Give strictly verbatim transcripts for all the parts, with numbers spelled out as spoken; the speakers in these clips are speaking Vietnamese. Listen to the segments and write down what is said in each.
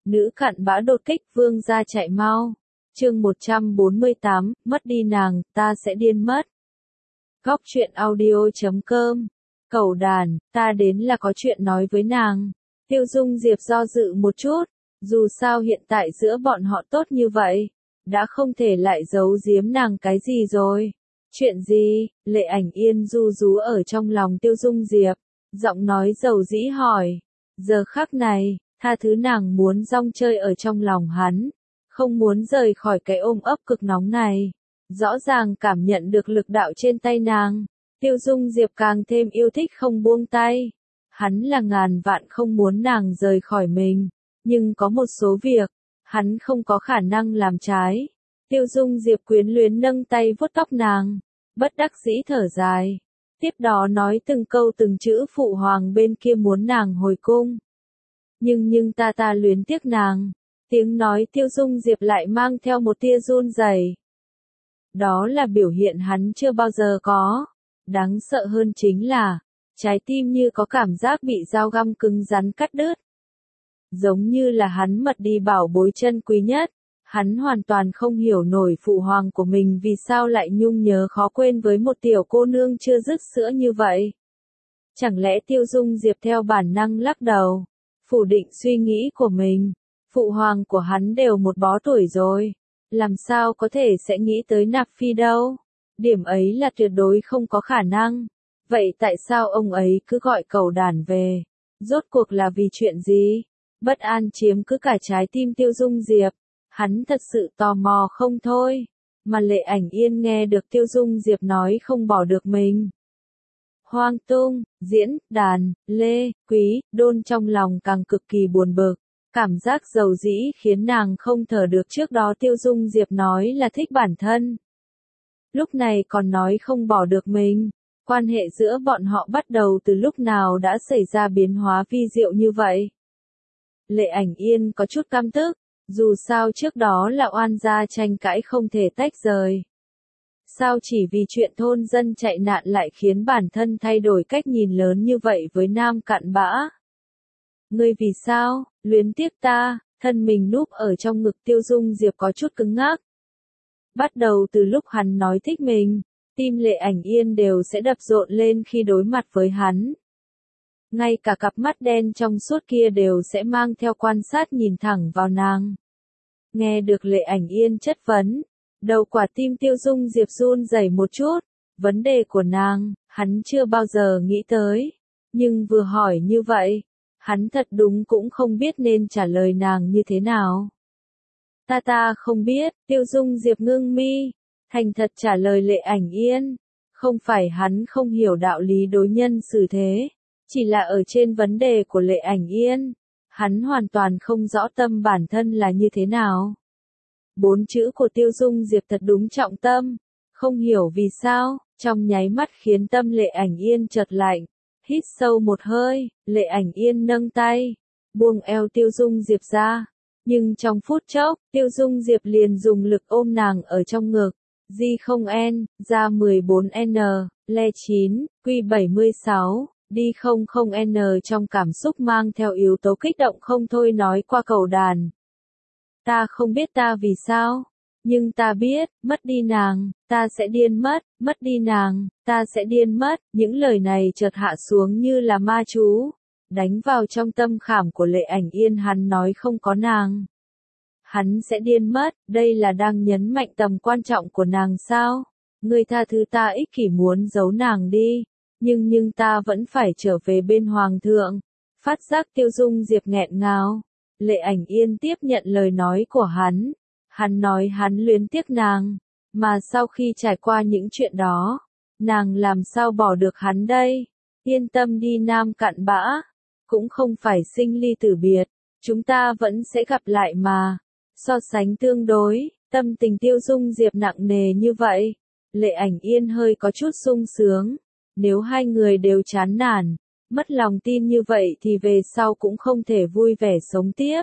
Nữ cặn bã đột kích vương gia chạy mau. Chương một trăm bốn mươi tám, mất đi nàng, ta sẽ điên mất. Góc truyện audio chấm com. Cẩu đàn, ta đến là có chuyện nói với nàng. Tiêu Dung Diệp do dự một chút, dù sao hiện tại giữa bọn họ tốt như vậy, đã không thể lại giấu giếm nàng cái gì rồi. Chuyện gì? Lệ Ảnh Yên ru rú ở trong lòng Tiêu Dung Diệp, giọng nói dầu dĩ hỏi. Giờ khắc này, tha thứ nàng muốn rong chơi ở trong lòng hắn, không muốn rời khỏi cái ôm ấp cực nóng này. Rõ ràng cảm nhận được lực đạo trên tay nàng, Tiêu Dung Diệp càng thêm yêu thích không buông tay. Hắn là ngàn vạn không muốn nàng rời khỏi mình, nhưng có một số việc, hắn không có khả năng làm trái. Tiêu Dung Diệp quyến luyến nâng tay vuốt tóc nàng, bất đắc dĩ thở dài. Tiếp đó nói từng câu từng chữ phụ hoàng bên kia muốn nàng hồi cung. Nhưng nhưng ta ta luyến tiếc nàng. Tiếng nói Tiêu Dung Diệp lại mang theo một tia run rẩy. Đó là biểu hiện hắn chưa bao giờ có. Đáng sợ hơn chính là, trái tim như có cảm giác bị dao găm cứng rắn cắt đứt. Giống như là hắn mất đi bảo bối chân quý nhất. Hắn hoàn toàn không hiểu nổi phụ hoàng của mình vì sao lại nhung nhớ khó quên với một tiểu cô nương chưa dứt sữa như vậy. Chẳng lẽ Tiêu Dung Diệp theo bản năng lắc đầu, phủ định suy nghĩ của mình. Phụ hoàng của hắn đều một bó tuổi rồi, làm sao có thể sẽ nghĩ tới nạp phi đâu. Điểm ấy là tuyệt đối không có khả năng. Vậy tại sao ông ấy cứ gọi cẩu đàn về? Rốt cuộc là vì chuyện gì? Bất an chiếm cứ cả trái tim Tiêu Dung Diệp. Hắn thật sự tò mò không thôi. Mà Lệ Ảnh Yên nghe được Tiêu Dung Diệp nói không bỏ được mình. Hoang tung, diễn, đàn, lê, quý, đôn trong lòng càng cực kỳ buồn bực. Cảm giác dầu dĩ khiến nàng không thở được. Trước đó Tiêu Dung Diệp nói là thích bản thân. Lúc này còn nói không bỏ được mình. Quan hệ giữa bọn họ bắt đầu từ lúc nào đã xảy ra biến hóa vi diệu như vậy? Lệ Ảnh Yên có chút căm tức. Dù sao trước đó là oan gia tranh cãi không thể tách rời. Sao chỉ vì chuyện thôn dân chạy nạn lại khiến bản thân thay đổi cách nhìn lớn như vậy với nam cặn bã? Ngươi vì sao, luyến tiếc ta? Thân mình núp ở trong ngực Tiêu Dung Diệp có chút cứng ngắc. Bắt đầu từ lúc hắn nói thích mình, tim Lệ Ảnh Yên đều sẽ đập rộn lên khi đối mặt với hắn. Ngay cả cặp mắt đen trong suốt kia đều sẽ mang theo quan sát nhìn thẳng vào nàng. Nghe được Lệ Ảnh Yên chất vấn, đầu quả tim Tiêu Dung Diệp run rẩy một chút. Vấn đề của nàng, hắn chưa bao giờ nghĩ tới. Nhưng vừa hỏi như vậy, hắn thật đúng cũng không biết nên trả lời nàng như thế nào. Ta ta không biết, Tiêu Dung Diệp ngưng mi, thành thật trả lời Lệ Ảnh Yên. Không phải hắn không hiểu đạo lý đối nhân xử thế, chỉ là ở trên vấn đề của Lệ Ảnh Yên, hắn hoàn toàn không rõ tâm bản thân là như thế nào. Bốn chữ của Tiêu Dung Diệp thật đúng trọng tâm, không hiểu vì sao, trong nháy mắt khiến tâm Lệ Ảnh Yên chợt lạnh. Hít sâu một hơi, Lệ Ảnh Yên nâng tay, buông eo Tiêu Dung Diệp ra. Nhưng trong phút chốc, Tiêu Dung Diệp liền dùng lực ôm nàng ở trong ngực. Di không N, ra mười bốn N, le chín, Q bảy mươi sáu, đi không không N trong cảm xúc mang theo yếu tố kích động không thôi nói qua cẩu đàn. Ta không biết ta vì sao, nhưng ta biết, mất đi nàng, ta sẽ điên mất, mất đi nàng, ta sẽ điên mất. Những lời này chợt hạ xuống như là ma chú, đánh vào trong tâm khảm của Lệ Ảnh Yên. Hắn nói không có nàng, hắn sẽ điên mất, đây là đang nhấn mạnh tầm quan trọng của nàng sao? Ngươi tha thứ ta ích kỷ muốn giấu nàng đi, nhưng nhưng ta vẫn phải trở về bên hoàng thượng. Phát giác Tiêu Dung Diệp nghẹn ngào, Lệ Ảnh Yên tiếp nhận lời nói của hắn. Hắn nói hắn luyến tiếc nàng, mà sau khi trải qua những chuyện đó, nàng làm sao bỏ được hắn đây? Yên tâm đi nam cặn bã, cũng không phải sinh ly tử biệt, chúng ta vẫn sẽ gặp lại mà. So sánh tương đối, tâm tình Tiêu Dung Diệp nặng nề như vậy, Lệ Ảnh Yên hơi có chút sung sướng. Nếu hai người đều chán nản, mất lòng tin như vậy thì về sau cũng không thể vui vẻ sống tiếp.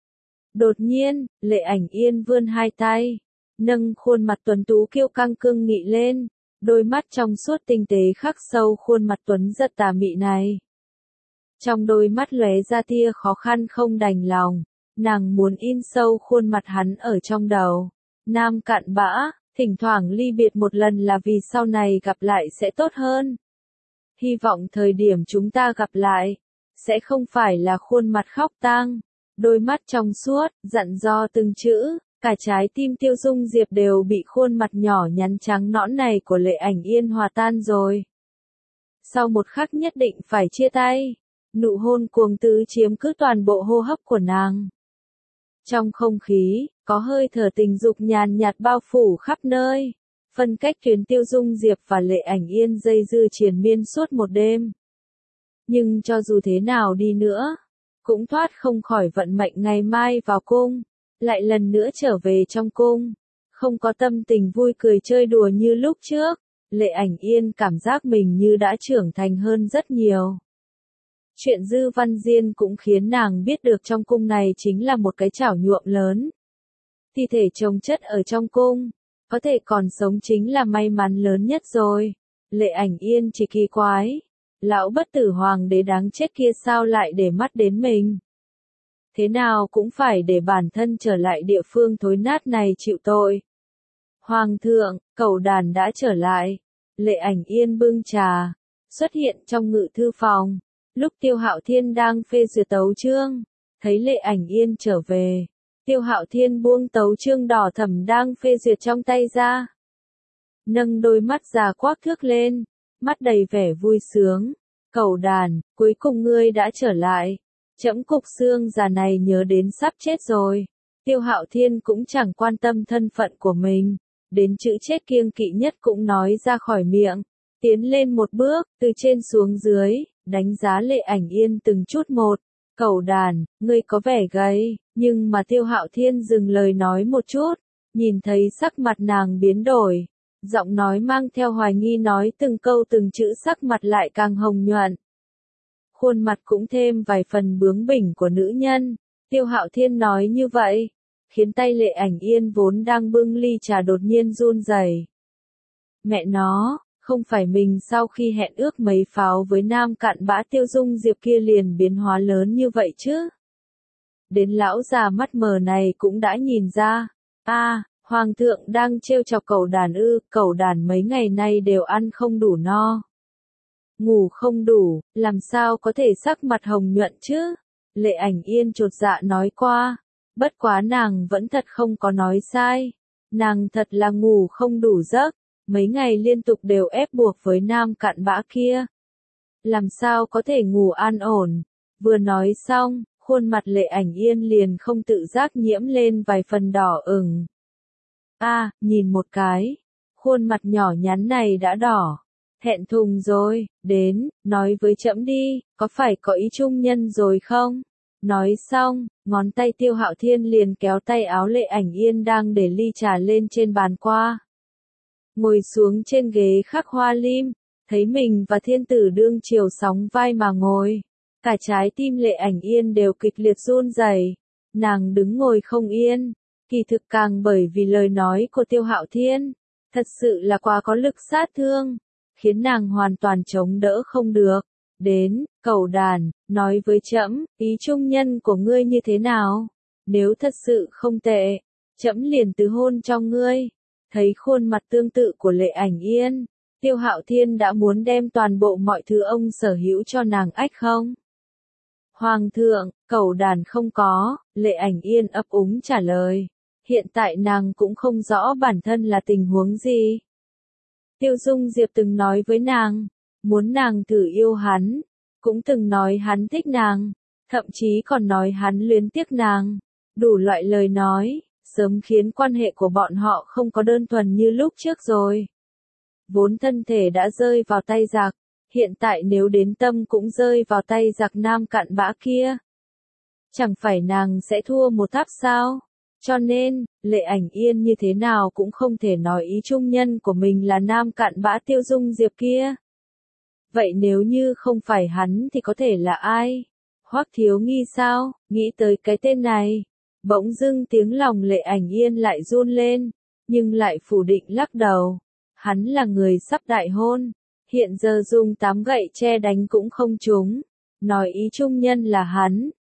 Đột nhiên, Lệ Ảnh Yên vươn hai tay, nâng khuôn mặt tuấn tú kiêu căng cương nghị lên, đôi mắt trong suốt tinh tế khắc sâu khuôn mặt tuấn giật tà mị này. Trong đôi mắt lóe ra tia khó khăn không đành lòng, nàng muốn in sâu khuôn mặt hắn ở trong đầu. Nam cặn bã, thỉnh thoảng ly biệt một lần là vì sau này gặp lại sẽ tốt hơn. Hy vọng thời điểm chúng ta gặp lại, sẽ không phải là khuôn mặt khóc tang, đôi mắt trong suốt, dặn dò từng chữ, cả trái tim Tiêu Dung Diệp đều bị khuôn mặt nhỏ nhắn trắng nõn này của Lệ Ảnh Yên hòa tan rồi. Sau một khắc nhất định phải chia tay, nụ hôn cuồng tứ chiếm cứ toàn bộ hô hấp của nàng. Trong không khí, có hơi thở tình dục nhàn nhạt bao phủ khắp nơi, phân cách tuyến Tiêu Dung Diệp và Lệ Ảnh Yên dây dưa triền miên suốt một đêm. Nhưng cho dù thế nào đi nữa, cũng thoát không khỏi vận mệnh ngày mai vào cung, lại lần nữa trở về trong cung, không có tâm tình vui cười chơi đùa như lúc trước, Lệ Ảnh Yên cảm giác mình như đã trưởng thành hơn rất nhiều. Chuyện Dư Văn Diên cũng khiến nàng biết được trong cung này chính là một cái chảo nhuộm lớn. Thi thể chồng chất ở trong cung, có thể còn sống chính là may mắn lớn nhất rồi. Lệ Ảnh Yên chỉ kỳ quái, lão bất tử hoàng đế đáng chết kia sao lại để mắt đến mình. Thế nào cũng phải để bản thân trở lại địa phương thối nát này chịu tội. Hoàng thượng, cẩu đàn đã trở lại. Lệ Ảnh Yên bưng trà, xuất hiện trong ngự thư phòng. Lúc Tiêu Hạo Thiên đang phê duyệt tấu chương, thấy Lệ Ảnh Yên trở về, Tiêu Hạo Thiên buông tấu chương đỏ thẫm đang phê duyệt trong tay ra. Nâng đôi mắt già quắc thước lên, mắt đầy vẻ vui sướng. Cẩu đàn, cuối cùng ngươi đã trở lại. Trẫm cục xương già này nhớ đến sắp chết rồi. Tiêu Hạo Thiên cũng chẳng quan tâm thân phận của mình, đến chữ chết kiêng kỵ nhất cũng nói ra khỏi miệng. Tiến lên một bước, từ trên xuống dưới, đánh giá Lệ Ảnh Yên từng chút một. Cẩu đàn, ngươi có vẻ gầy, nhưng mà Tiêu Hạo Thiên dừng lời nói một chút, nhìn thấy sắc mặt nàng biến đổi. Giọng nói mang theo hoài nghi nói từng câu từng chữ, sắc mặt lại càng hồng nhuận. Khuôn mặt cũng thêm vài phần bướng bỉnh của nữ nhân. Tiêu Hạo Thiên nói như vậy, khiến tay Lệ Ảnh Yên vốn đang bưng ly trà đột nhiên run rẩy. Mẹ nó, không phải mình sau khi hẹn ước mấy pháo với nam cặn bã Tiêu Dung Diệp kia liền biến hóa lớn như vậy chứ? Đến lão già mắt mờ này cũng đã nhìn ra. A, à, Hoàng thượng đang trêu chọc cẩu đàn ư? Cẩu đàn mấy ngày nay đều ăn không đủ no, ngủ không đủ, làm sao có thể sắc mặt hồng nhuận chứ? Lệ Ảnh Yên chột dạ nói qua, bất quá nàng vẫn thật không có nói sai. Nàng thật là ngủ không đủ giấc, mấy ngày liên tục đều ép buộc với nam cặn bã kia. Làm sao có thể ngủ an ổn? Vừa nói xong, khuôn mặt Lệ Ảnh Yên liền không tự giác nhiễm lên vài phần đỏ ửng. A, à, nhìn một cái, khuôn mặt nhỏ nhắn này đã đỏ. Thẹn thùng rồi, đến, nói với trẫm đi, có phải có ý trung nhân rồi không? Nói xong, ngón tay Tiêu Hạo Thiên liền kéo tay áo Lệ Ảnh Yên đang để ly trà lên trên bàn qua. Ngồi xuống trên ghế khắc hoa lim, thấy mình và thiên tử đương chiều sóng vai mà ngồi. Cả trái tim Lệ Ảnh Yên đều kịch liệt run rẩy, nàng đứng ngồi không yên, kỳ thực càng bởi vì lời nói của Tiêu Hạo Thiên, thật sự là quá có lực sát thương, khiến nàng hoàn toàn chống đỡ không được. Đến, cẩu đàn, nói với trẫm, ý trung nhân của ngươi như thế nào? Nếu thật sự không tệ, trẫm liền từ hôn cho ngươi. Thấy khuôn mặt tương tự của Lệ Ảnh Yên, Tiêu Hạo Thiên đã muốn đem toàn bộ mọi thứ ông sở hữu cho nàng ách không? Hoàng thượng, cẩu đàn không có, Lệ Ảnh Yên ấp úng trả lời. Hiện tại nàng cũng không rõ bản thân là tình huống gì. Tiêu Dung Diệp từng nói với nàng, muốn nàng thử yêu hắn, cũng từng nói hắn thích nàng, thậm chí còn nói hắn luyến tiếc nàng. Đủ loại lời nói, sớm khiến quan hệ của bọn họ không có đơn thuần như lúc trước rồi. Vốn thân thể đã rơi vào tay giặc, hiện tại nếu đến tâm cũng rơi vào tay giặc nam cặn bã kia. Chẳng phải nàng sẽ thua một tháp sao? Cho nên, Lệ Ảnh Yên như thế nào cũng không thể nói ý trung nhân của mình là nam cặn bã Tiêu Dung Diệp kia. Vậy nếu như không phải hắn thì có thể là ai? Hoắc Thiếu Nghi sao? Nghĩ tới cái tên này, bỗng dưng tiếng lòng Lệ Ảnh Yên lại run lên, nhưng lại phủ định lắc đầu. Hắn là người sắp đại hôn, hiện giờ dùng tám gậy che đánh cũng không trúng. Nói ý trung nhân là hắn,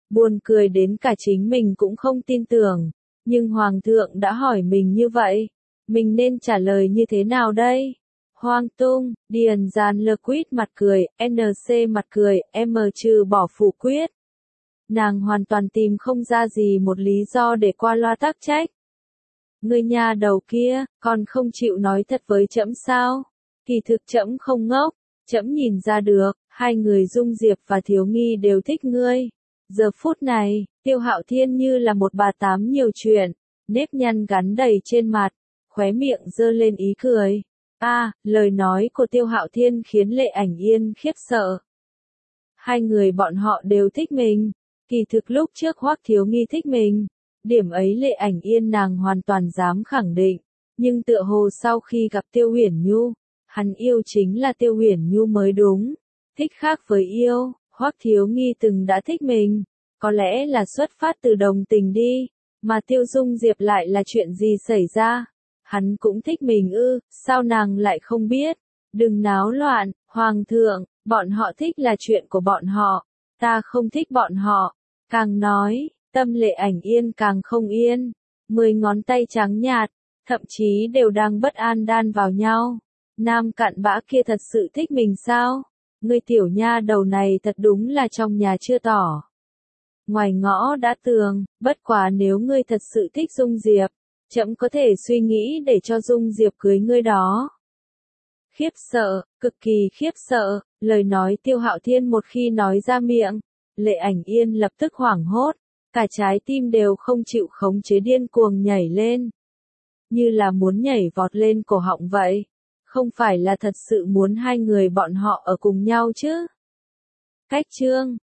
Buồn cười đến cả chính mình cũng không tin tưởng. Nhưng Hoàng thượng đã hỏi mình như vậy. Mình nên trả lời như thế nào đây? Hoang tung, Điền Giàn Lơ quýt mặt cười, en xê mặt cười, em trừ bỏ phủ quyết. Nàng hoàn toàn tìm không ra gì một lý do để qua loa tác trách. Ngươi nhà đầu kia, còn không chịu nói thật với trẫm sao? Kỳ thực trẫm không ngốc, trẫm nhìn ra được, hai người Dung Diệp và Thiếu Nghi đều thích ngươi. Giờ phút này, Tiêu Hạo Thiên như là một bà tám nhiều chuyện, nếp nhăn gắn đầy trên mặt, khóe miệng giơ lên ý cười. A, à, lời nói của Tiêu Hạo Thiên khiến Lệ Ảnh Yên khiếp sợ. Hai người bọn họ đều thích mình, kỳ thực lúc trước Hoắc Thiếu Nghi thích mình, điểm ấy Lệ Ảnh Yên nàng hoàn toàn dám khẳng định, nhưng tựa hồ sau khi gặp Tiêu Huyền Nhu, hắn yêu chính là Tiêu Huyền Nhu mới đúng, thích khác với yêu, Hoắc Thiếu Nghi từng đã thích mình, có lẽ là xuất phát từ đồng tình đi, mà Tiêu Dung Diệp lại là chuyện gì xảy ra? Hắn cũng thích mình ư, sao nàng lại không biết? Đừng náo loạn, Hoàng thượng, bọn họ thích là chuyện của bọn họ, ta không thích bọn họ. Càng nói, tâm Lệ Ảnh Yên càng không yên, mười ngón tay trắng nhạt, thậm chí đều đang bất an đan vào nhau. Nam cặn bã kia thật sự thích mình sao? Ngươi tiểu nha đầu này thật đúng là trong nhà chưa tỏ. Ngoài ngõ đã tường, bất quá nếu ngươi thật sự thích Dung Diệp, trẫm có thể suy nghĩ để cho Dung Diệp cưới ngươi đó. Khiếp sợ, cực kỳ khiếp sợ, lời nói Tiêu Hạo Thiên một khi nói ra miệng, Lệ Ảnh Yên lập tức hoảng hốt, cả trái tim đều không chịu khống chế điên cuồng nhảy lên. Như là muốn nhảy vọt lên cổ họng vậy. Không phải là thật sự muốn hai người bọn họ ở cùng nhau chứ. Cách chương